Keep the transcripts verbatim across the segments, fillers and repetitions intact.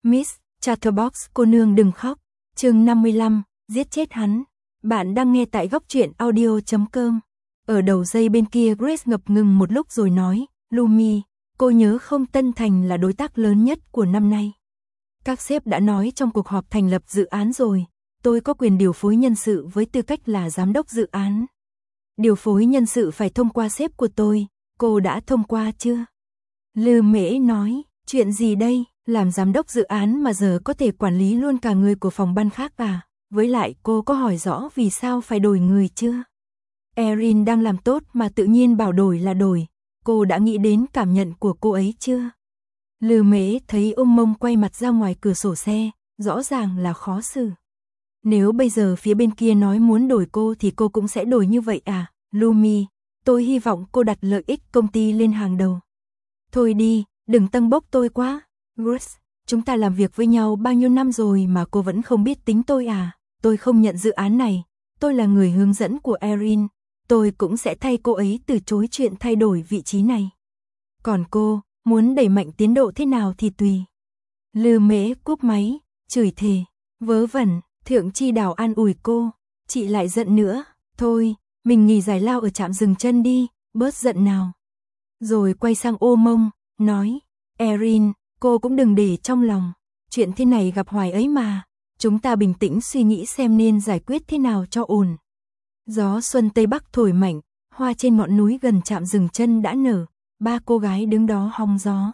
Miss Chatterbox cô nương đừng khóc. Chương năm mươi lăm, giết chết hắn. Bạn đang nghe tại góc truyện audio chấm com. Ở đầu dây bên kia Grace ngập ngừng một lúc rồi nói, Lumi, cô nhớ không Tân Thành là đối tác lớn nhất của năm nay. Các sếp đã nói trong cuộc họp thành lập dự án rồi, tôi có quyền điều phối nhân sự với tư cách là giám đốc dự án. Điều phối nhân sự phải thông qua sếp của tôi, cô đã thông qua chưa? Lư Mễ nói, chuyện gì đây, làm giám đốc dự án mà giờ có thể quản lý luôn cả người của phòng ban khác à? Với lại cô có hỏi rõ vì sao phải đổi người chưa? Erin đang làm tốt mà tự nhiên bảo đổi là đổi, cô đã nghĩ đến cảm nhận của cô ấy chưa? Lư Mễ thấy ôm mông quay mặt ra ngoài cửa sổ xe, rõ ràng là khó xử. Nếu bây giờ phía bên kia nói muốn đổi cô thì cô cũng sẽ đổi như vậy à? Lumi, tôi hy vọng cô đặt lợi ích công ty lên hàng đầu. Thôi đi, đừng tăng bốc tôi quá. Grace, chúng ta làm việc với nhau bao nhiêu năm rồi mà cô vẫn không biết tính tôi à? Tôi không nhận dự án này, tôi là người hướng dẫn của Erin, tôi cũng sẽ thay cô ấy từ chối chuyện thay đổi vị trí này. Còn cô, muốn đẩy mạnh tiến độ thế nào thì tùy. Lư Mễ cúp máy, chửi thề, vớ vẩn, Thượng Chi Đào an ủi cô, chị lại giận nữa, thôi, mình nghỉ giải lao ở trạm dừng chân đi, bớt giận nào. Rồi quay sang ô mông, nói, Erin, cô cũng đừng để trong lòng, chuyện thế này gặp hoài ấy mà, chúng ta bình tĩnh suy nghĩ xem nên giải quyết thế nào cho ổn. Gió xuân Tây Bắc thổi mạnh, hoa trên ngọn núi gần trạm dừng chân đã nở, ba cô gái đứng đó hóng gió.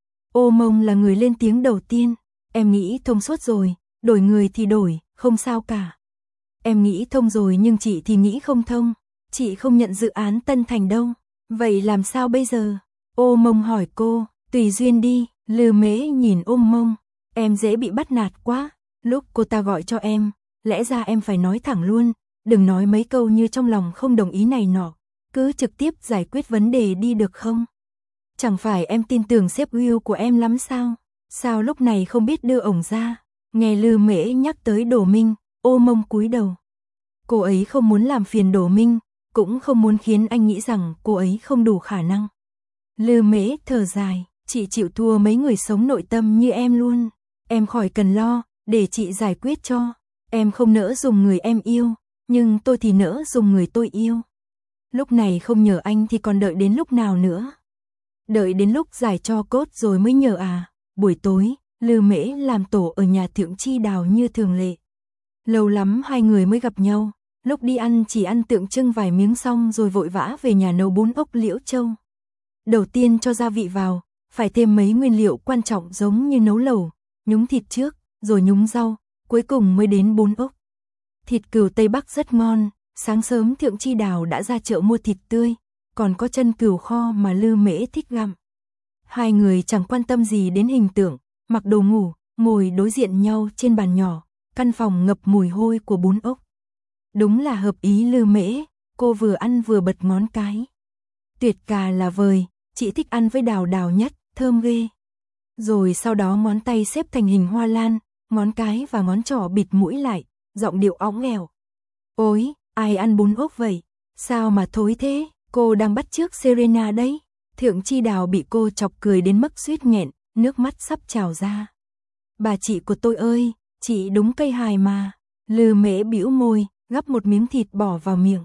Ô mông là người lên tiếng đầu tiên, em nghĩ thông suốt rồi, đổi người thì đổi, không sao cả. Em nghĩ thông rồi nhưng chị thì nghĩ không thông, chị không nhận dự án Tân Thành đâu, vậy làm sao bây giờ? Ô mông hỏi cô, tùy duyên đi. Lư Mễ nhìn ôm mông, em dễ bị bắt nạt quá, lúc cô ta gọi cho em, lẽ ra em phải nói thẳng luôn, đừng nói mấy câu như trong lòng không đồng ý này nọ, cứ trực tiếp giải quyết vấn đề đi được không? Chẳng phải em tin tưởng sếp Will của em lắm sao? Sao lúc này không biết đưa ổng ra? Nghe Lư Mễ nhắc tới Đỗ Minh, ô mông cúi đầu. Cô ấy không muốn làm phiền Đỗ Minh, cũng không muốn khiến anh nghĩ rằng cô ấy không đủ khả năng. Lư Mễ thở dài, chị chịu thua mấy người sống nội tâm như em luôn. Em khỏi cần lo, để chị giải quyết cho. Em không nỡ dùng người em yêu, nhưng tôi thì nỡ dùng người tôi yêu. Lúc này không nhờ anh thì còn đợi đến lúc nào nữa? Đợi đến lúc giải cho cốt rồi mới nhờ à? Buổi tối, Lư Mễ làm tổ ở nhà Thượng Chi Đào như thường lệ. Lâu lắm hai người mới gặp nhau, lúc đi ăn chỉ ăn tượng trưng vài miếng xong rồi vội vã về nhà nấu bún ốc Liễu Châu. Đầu tiên cho gia vị vào, phải thêm mấy nguyên liệu quan trọng giống như nấu lẩu, nhúng thịt trước, rồi nhúng rau, cuối cùng mới đến bún ốc. Thịt cừu Tây Bắc rất ngon, sáng sớm Thượng Chi Đào đã ra chợ mua thịt tươi, còn có chân cừu kho mà Lư Mễ thích gặm. Hai người chẳng quan tâm gì đến hình tượng, mặc đồ ngủ, ngồi đối diện nhau trên bàn nhỏ, căn phòng ngập mùi hôi của bún ốc. Đúng là hợp ý Lư Mễ, cô vừa ăn vừa bật ngón cái. Tuyệt cà là vời, chị thích ăn với Đào Đào nhất, thơm ghê. Rồi sau đó ngón tay xếp thành hình hoa lan, ngón cái và ngón trỏ bịt mũi lại, giọng điệu óng ẻo. Ôi, ai ăn bún ốc vậy? Sao mà thối thế? Cô đang bắt chước Serena đấy. Thượng Chi Đào bị cô chọc cười đến mức suýt nghẹn, nước mắt sắp trào ra. Bà chị của tôi ơi, chị đúng cây hài mà. Lư Mễ bĩu môi, gắp một miếng thịt bỏ vào miệng.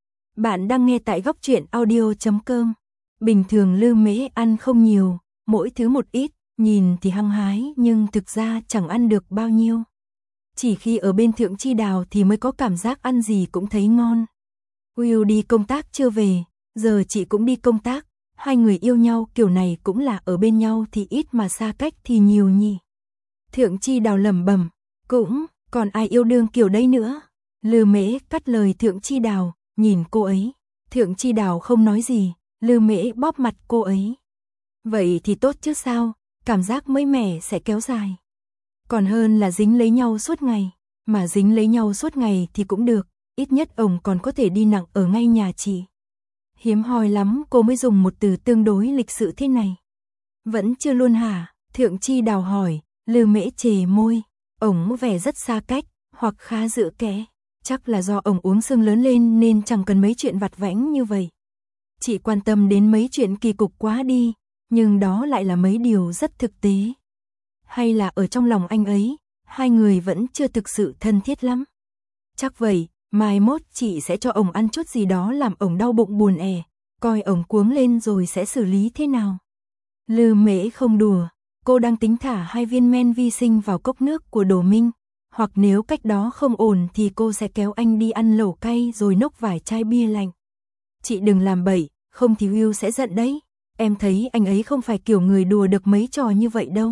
Bạn đang nghe tại góc truyện audio chấm com. Bình thường Lư Mễ ăn không nhiều, mỗi thứ một ít, nhìn thì hăng hái nhưng thực ra chẳng ăn được bao nhiêu. Chỉ khi ở bên Thượng Chi Đào thì mới có cảm giác ăn gì cũng thấy ngon. Will đi công tác chưa về, giờ chị cũng đi công tác, hai người yêu nhau kiểu này cũng là ở bên nhau thì ít mà xa cách thì nhiều nhỉ. Thượng Chi Đào lẩm bẩm, cũng, còn ai yêu đương kiểu đấy nữa. Lư Mễ cắt lời Thượng Chi Đào, nhìn cô ấy. Thượng Chi Đào không nói gì, Lư Mễ bóp mặt cô ấy. Vậy thì tốt chứ sao, cảm giác mới mẻ sẽ kéo dài. Còn hơn là dính lấy nhau suốt ngày, mà dính lấy nhau suốt ngày thì cũng được, ít nhất ông còn có thể đi nặng ở ngay nhà chị. Hiếm hoi lắm cô mới dùng một từ tương đối lịch sự thế này. Vẫn chưa luôn hả? Thượng Chi Đào hỏi, Lư Mễ chề môi, ổng vẻ rất xa cách, hoặc khá dựa kẽ. Chắc là do ổng uống sương lớn lên nên chẳng cần mấy chuyện vặt vãnh như vậy. Chị quan tâm đến mấy chuyện kỳ cục quá đi, nhưng đó lại là mấy điều rất thực tế. Hay là ở trong lòng anh ấy, hai người vẫn chưa thực sự thân thiết lắm. Chắc vậy, mai mốt chị sẽ cho ổng ăn chút gì đó làm ổng đau bụng buồn ẻ, coi ổng cuống lên rồi sẽ xử lý thế nào. Lư Mễ không đùa, cô đang tính thả hai viên men vi sinh vào cốc nước của Đỗ Minh, hoặc nếu cách đó không ổn thì cô sẽ kéo anh đi ăn lẩu cay rồi nốc vài chai bia lạnh. Chị đừng làm bậy, không thì Will sẽ giận đấy. Em thấy anh ấy không phải kiểu người đùa được mấy trò như vậy đâu.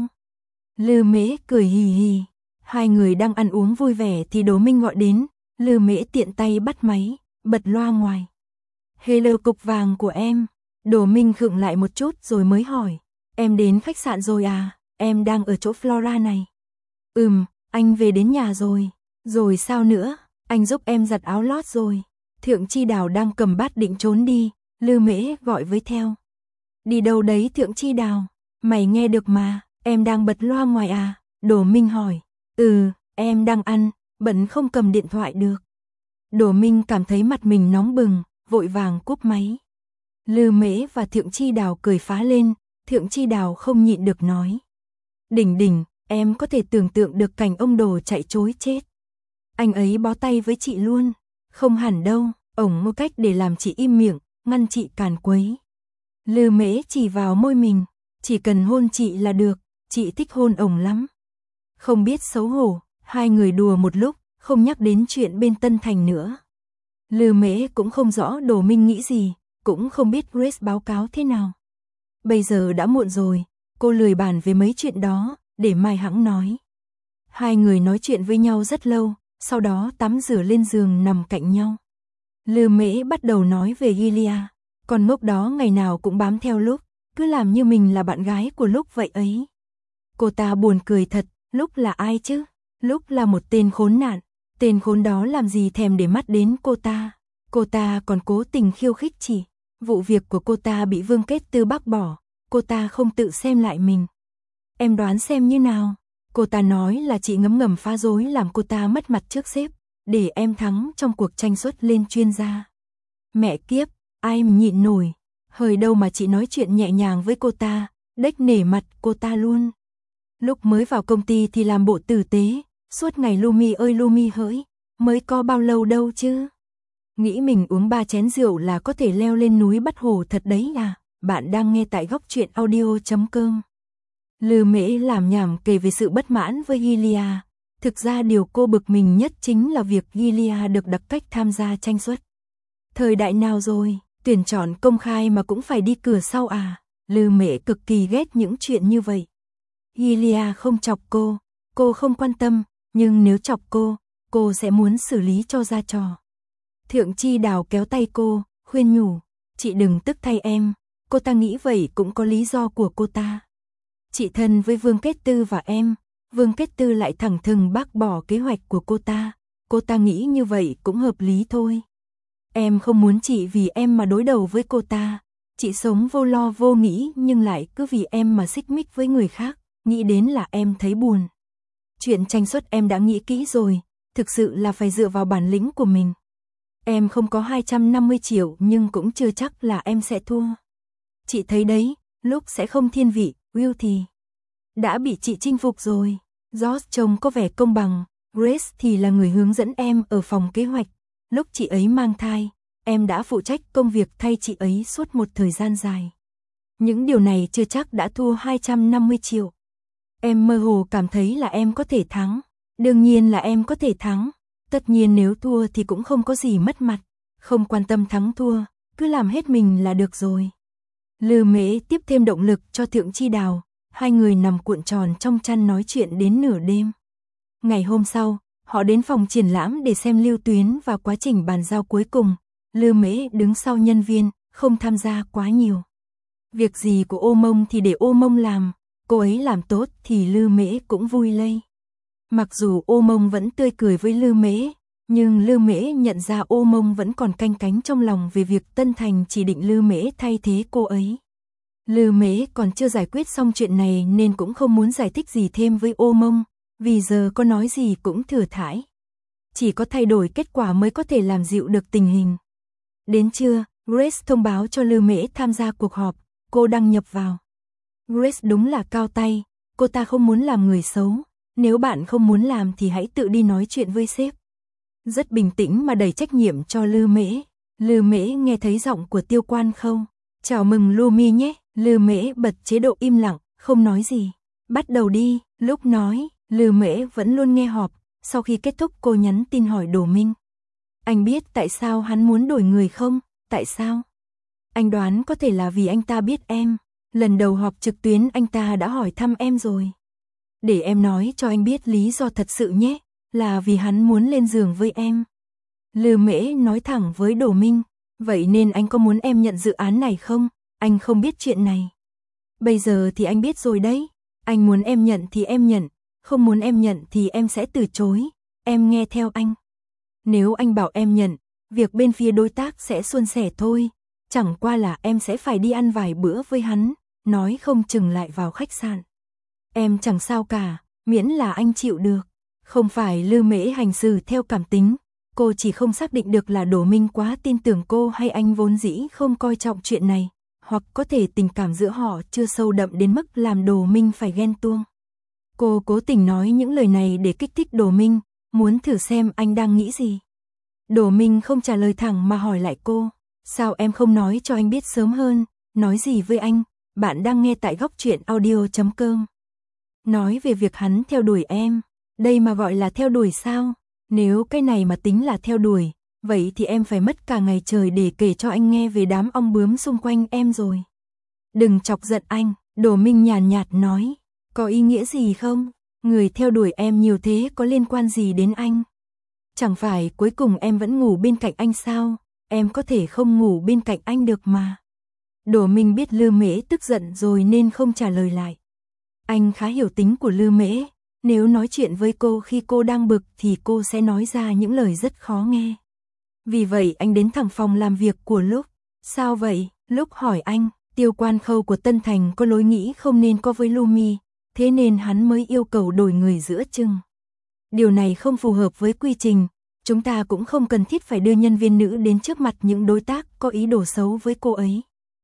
Lư Mễ cười hì hì. Hai người đang ăn uống vui vẻ thì Đỗ Minh gọi đến. Lư Mễ tiện tay bắt máy, bật loa ngoài. Hello cục vàng của em. Đỗ Minh khựng lại một chút rồi mới hỏi. Em đến khách sạn rồi à? Em đang ở chỗ Flora này. Ừm, anh về đến nhà rồi. Rồi sao nữa? Anh giúp em giặt áo lót rồi. Thượng Chi Đào đang cầm bát định trốn đi. Lư Mễ gọi với theo. Đi đâu đấy Thượng Chi Đào? Mày nghe được mà, em đang bật loa ngoài à? Đỗ Minh hỏi. Ừ, em đang ăn, bận không cầm điện thoại được. Đỗ Minh cảm thấy mặt mình nóng bừng, vội vàng cúp máy. Lư Mễ và Thượng Chi Đào cười phá lên, Thượng Chi Đào không nhịn được nói. Đỉnh đỉnh, em có thể tưởng tượng được cảnh ông Đồ chạy trối chết. Anh ấy bó tay với chị luôn. Không hẳn đâu, ổng một cách để làm chị im miệng, ngăn chị càn quấy. Lư Mễ chỉ vào môi mình, chỉ cần hôn chị là được, chị thích hôn ổng lắm. Không biết xấu hổ, hai người đùa một lúc, không nhắc đến chuyện bên Tân Thành nữa. Lư Mễ cũng không rõ Đỗ Minh nghĩ gì, cũng không biết Grace báo cáo thế nào. Bây giờ đã muộn rồi, cô lười bàn về mấy chuyện đó, để mai hẵng nói. Hai người nói chuyện với nhau rất lâu, sau đó tắm rửa lên giường nằm cạnh nhau. Lư Mễ bắt đầu nói về Gilia, con ngốc đó ngày nào cũng bám theo Lúc, cứ làm như mình là bạn gái của Lúc vậy ấy. Cô ta buồn cười thật, Lúc là ai chứ? Lúc là một tên khốn nạn, tên khốn đó làm gì thèm để mắt đến cô ta. Cô ta còn cố tình khiêu khích chị. Vụ việc của cô ta bị Vương Kết Tư bác bỏ, cô ta không tự xem lại mình. Em đoán xem như nào? Cô ta nói là chị ngấm ngầm phá rối làm cô ta mất mặt trước sếp, để em thắng trong cuộc tranh suất lên chuyên gia. Mẹ kiếp, ai mà nhịn nổi, hơi đâu mà chị nói chuyện nhẹ nhàng với cô ta, đếch nể mặt cô ta luôn. Lúc mới vào công ty thì làm bộ tử tế, suốt ngày Lumi ơi Lumi hỡi, mới có bao lâu đâu chứ. Nghĩ mình uống ba chén rượu là có thể leo lên núi bắt hổ thật đấy à. Bạn đang nghe tại góc truyện audio chấm com. Lư Mễ làm nhảm kể về sự bất mãn với Gilia. Thực ra điều cô bực mình nhất chính là việc Gilia được đặc cách tham gia tranh suất. Thời đại nào rồi, tuyển chọn công khai mà cũng phải đi cửa sau à. Lư Mễ cực kỳ ghét những chuyện như vậy. Gilia không chọc cô, cô không quan tâm, nhưng nếu chọc cô, cô sẽ muốn xử lý cho ra trò. Thượng Chi Đào kéo tay cô, khuyên nhủ, chị đừng tức thay em, cô ta nghĩ vậy cũng có lý do của cô ta. Chị thân với Vương Kết Tư và em, Vương Kết Tư lại thẳng thừng bác bỏ kế hoạch của cô ta, cô ta nghĩ như vậy cũng hợp lý thôi. Em không muốn chị vì em mà đối đầu với cô ta, chị sống vô lo vô nghĩ nhưng lại cứ vì em mà xích mích với người khác, nghĩ đến là em thấy buồn. Chuyện tranh suất em đã nghĩ kỹ rồi, thực sự là phải dựa vào bản lĩnh của mình. Em không có hai trăm năm mươi triệu nhưng cũng chưa chắc là em sẽ thua. Chị thấy đấy, Lúc sẽ không thiên vị, Will thì đã bị chị chinh phục rồi. George trông có vẻ công bằng, Grace thì là người hướng dẫn em ở phòng kế hoạch. Lúc chị ấy mang thai, em đã phụ trách công việc thay chị ấy suốt một thời gian dài. Những điều này chưa chắc đã thua hai trăm năm mươi triệu. Em mơ hồ cảm thấy là em có thể thắng. Đương nhiên là em có thể thắng. Tất nhiên nếu thua thì cũng không có gì mất mặt. Không quan tâm thắng thua, cứ làm hết mình là được rồi. Lư Mễ tiếp thêm động lực cho Thượng Chi Đào. Hai người nằm cuộn tròn trong chăn nói chuyện đến nửa đêm. Ngày hôm sau, họ đến phòng triển lãm để xem Lưu Tuyến và quá trình bàn giao cuối cùng. Lư Mễ đứng sau nhân viên, không tham gia quá nhiều. Việc gì của Ô Mông thì để Ô Mông làm, cô ấy làm tốt thì Lư Mễ cũng vui lây. Mặc dù Ô Mông vẫn tươi cười với Lư Mễ, nhưng Lư Mễ nhận ra Ô Mông vẫn còn canh cánh trong lòng về việc Tân Thành chỉ định Lư Mễ thay thế cô ấy. Lư Mễ còn chưa giải quyết xong chuyện này nên cũng không muốn giải thích gì thêm với Ô Mông, vì giờ có nói gì cũng thừa thãi. Chỉ có thay đổi kết quả mới có thể làm dịu được tình hình. Đến trưa, Grace thông báo cho Lư Mễ tham gia cuộc họp, cô đăng nhập vào. Grace đúng là cao tay, cô ta không muốn làm người xấu, nếu bạn không muốn làm thì hãy tự đi nói chuyện với sếp. Rất bình tĩnh mà đầy trách nhiệm cho Lư Mễ. Lư Mễ nghe thấy giọng của Tiêu Quan Khâu. Chào mừng Lumi nhé. Lư Mễ bật chế độ im lặng, không nói gì. Bắt đầu đi. Lúc nói, Lư Mễ vẫn luôn nghe họp. Sau khi kết thúc cô nhắn tin hỏi Đỗ Minh. Anh biết tại sao hắn muốn đổi người không? Tại sao? Anh đoán có thể là vì anh ta biết em. Lần đầu họp trực tuyến anh ta đã hỏi thăm em rồi. Để em nói cho anh biết lý do thật sự nhé. Là vì hắn muốn lên giường với em. Lư Mễ nói thẳng với Đỗ Minh. Vậy nên anh có muốn em nhận dự án này không? Anh không biết chuyện này. Bây giờ thì anh biết rồi đấy. Anh muốn em nhận thì em nhận. Không muốn em nhận thì em sẽ từ chối. Em nghe theo anh. Nếu anh bảo em nhận, việc bên phía đối tác sẽ suôn sẻ thôi. Chẳng qua là em sẽ phải đi ăn vài bữa với hắn. Nói không chừng lại vào khách sạn. Em chẳng sao cả, miễn là anh chịu được. Không phải Lư Mễ hành xử theo cảm tính. Cô chỉ không xác định được là Đỗ Minh quá tin tưởng cô hay anh vốn dĩ không coi trọng chuyện này. Hoặc có thể tình cảm giữa họ chưa sâu đậm đến mức làm Đỗ Minh phải ghen tuông. Cô cố tình nói những lời này để kích thích Đỗ Minh, muốn thử xem anh đang nghĩ gì. Đỗ Minh không trả lời thẳng mà hỏi lại cô. Sao em không nói cho anh biết sớm hơn? Nói gì với anh? Bạn đang nghe tại góc truyện audio chấm com. Nói về việc hắn theo đuổi em. Đây mà gọi là theo đuổi sao? Nếu cái này mà tính là theo đuổi, vậy thì em phải mất cả ngày trời để kể cho anh nghe về đám ong bướm xung quanh em rồi. Đừng chọc giận anh, Đỗ Minh nhàn nhạt nói. Có ý nghĩa gì không? Người theo đuổi em nhiều thế có liên quan gì đến anh? Chẳng phải cuối cùng em vẫn ngủ bên cạnh anh sao? Em có thể không ngủ bên cạnh anh được mà. Đỗ Minh biết Lư Mễ tức giận rồi nên không trả lời lại. Anh khá hiểu tính của Lư Mễ. Nếu nói chuyện với cô khi cô đang bực thì cô sẽ nói ra những lời rất khó nghe. Vì vậy anh đến thẳng phòng làm việc của Lúc. Sao vậy? Lúc hỏi anh. Tiêu Quan Khâu của Tân Thành có lối nghĩ không nên có với Lumi, thế nên hắn mới yêu cầu đổi người giữa chừng. Điều này không phù hợp với quy trình. Chúng ta cũng không cần thiết phải đưa nhân viên nữ đến trước mặt những đối tác có ý đồ xấu với cô ấy.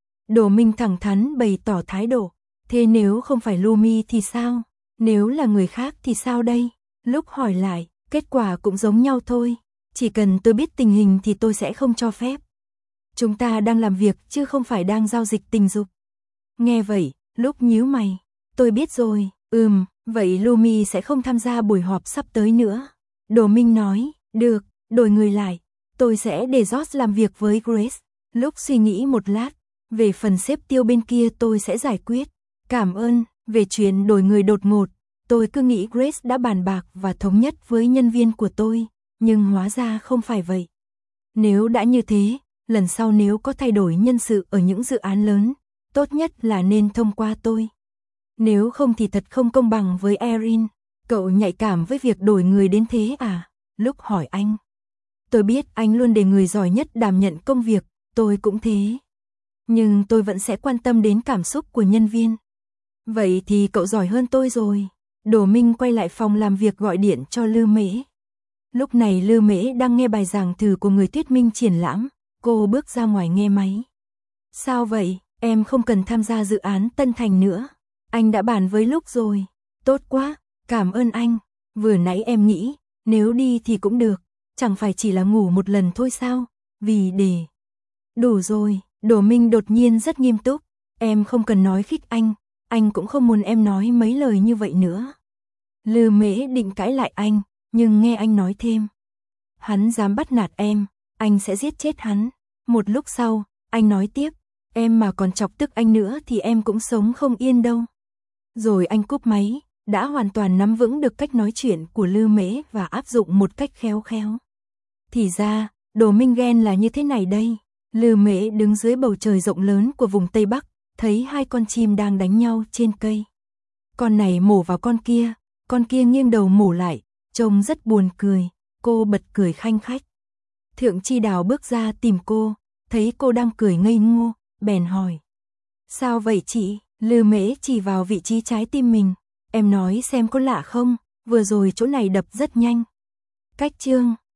Đỗ Minh thẳng thắn bày tỏ thái độ. Thế nếu không phải Lumi thì sao? Nếu là người khác thì sao đây? Lúc hỏi lại, kết quả cũng giống nhau thôi. Chỉ cần tôi biết tình hình thì tôi sẽ không cho phép. Chúng ta đang làm việc chứ không phải đang giao dịch tình dục. Nghe vậy, Lúc nhíu mày. Tôi biết rồi, ừm, vậy Lumi sẽ không tham gia buổi họp sắp tới nữa. Đỗ Minh nói, được, đổi người lại. Tôi sẽ để George làm việc với Grace. Lúc suy nghĩ một lát, về phần xếp Tiêu bên kia tôi sẽ giải quyết. Cảm ơn. Về chuyện đổi người đột ngột, tôi cứ nghĩ Grace đã bàn bạc và thống nhất với nhân viên của tôi, nhưng hóa ra không phải vậy. Nếu đã như thế, lần sau nếu có thay đổi nhân sự ở những dự án lớn, tốt nhất là nên thông qua tôi. Nếu không thì thật không công bằng với Erin. Cậu nhạy cảm với việc đổi người đến thế à? Lúc hỏi anh. Tôi biết anh luôn để người giỏi nhất đảm nhận công việc, tôi cũng thế. Nhưng tôi vẫn sẽ quan tâm đến cảm xúc của nhân viên. Vậy thì cậu giỏi hơn tôi rồi. Đỗ Minh quay lại phòng làm việc gọi điện cho Lư Mễ. Lúc này Lư Mễ đang nghe bài giảng thử của người thuyết minh triển lãm. Cô bước ra ngoài nghe máy. Sao vậy? Em không cần tham gia dự án Tân Thành nữa. Anh đã bàn với Lúc rồi. Tốt quá, cảm ơn anh. Vừa nãy em nghĩ, nếu đi thì cũng được. Chẳng phải chỉ là ngủ một lần thôi sao? Vì để... Đủ rồi, Đỗ Minh đột nhiên rất nghiêm túc. Em không cần nói khích anh. Anh cũng không muốn em nói mấy lời như vậy nữa. Lư Mễ định cãi lại anh, nhưng nghe anh nói thêm. Hắn dám bắt nạt em, anh sẽ giết chết hắn. Một lúc sau, anh nói tiếp. Em mà còn chọc tức anh nữa thì em cũng sống không yên đâu. Rồi anh cúp máy, đã hoàn toàn nắm vững được cách nói chuyện của Lư Mễ và áp dụng một cách khéo khéo. Thì ra, Đỗ Minh ghen là như thế này đây. Lư Mễ đứng dưới bầu trời rộng lớn của vùng Tây Bắc, thấy hai con chim đang đánh nhau trên cây. Con này mổ vào con kia, con kia nghiêng đầu mổ lại, trông rất buồn cười, cô bật cười khanh khách. Thượng Chi Đào bước ra tìm cô, thấy cô đang cười ngây ngô, bèn hỏi. Sao vậy chị? Lư Mễ chỉ vào vị trí trái tim mình. Em nói xem có lạ không, vừa rồi chỗ này đập rất nhanh. Cách chương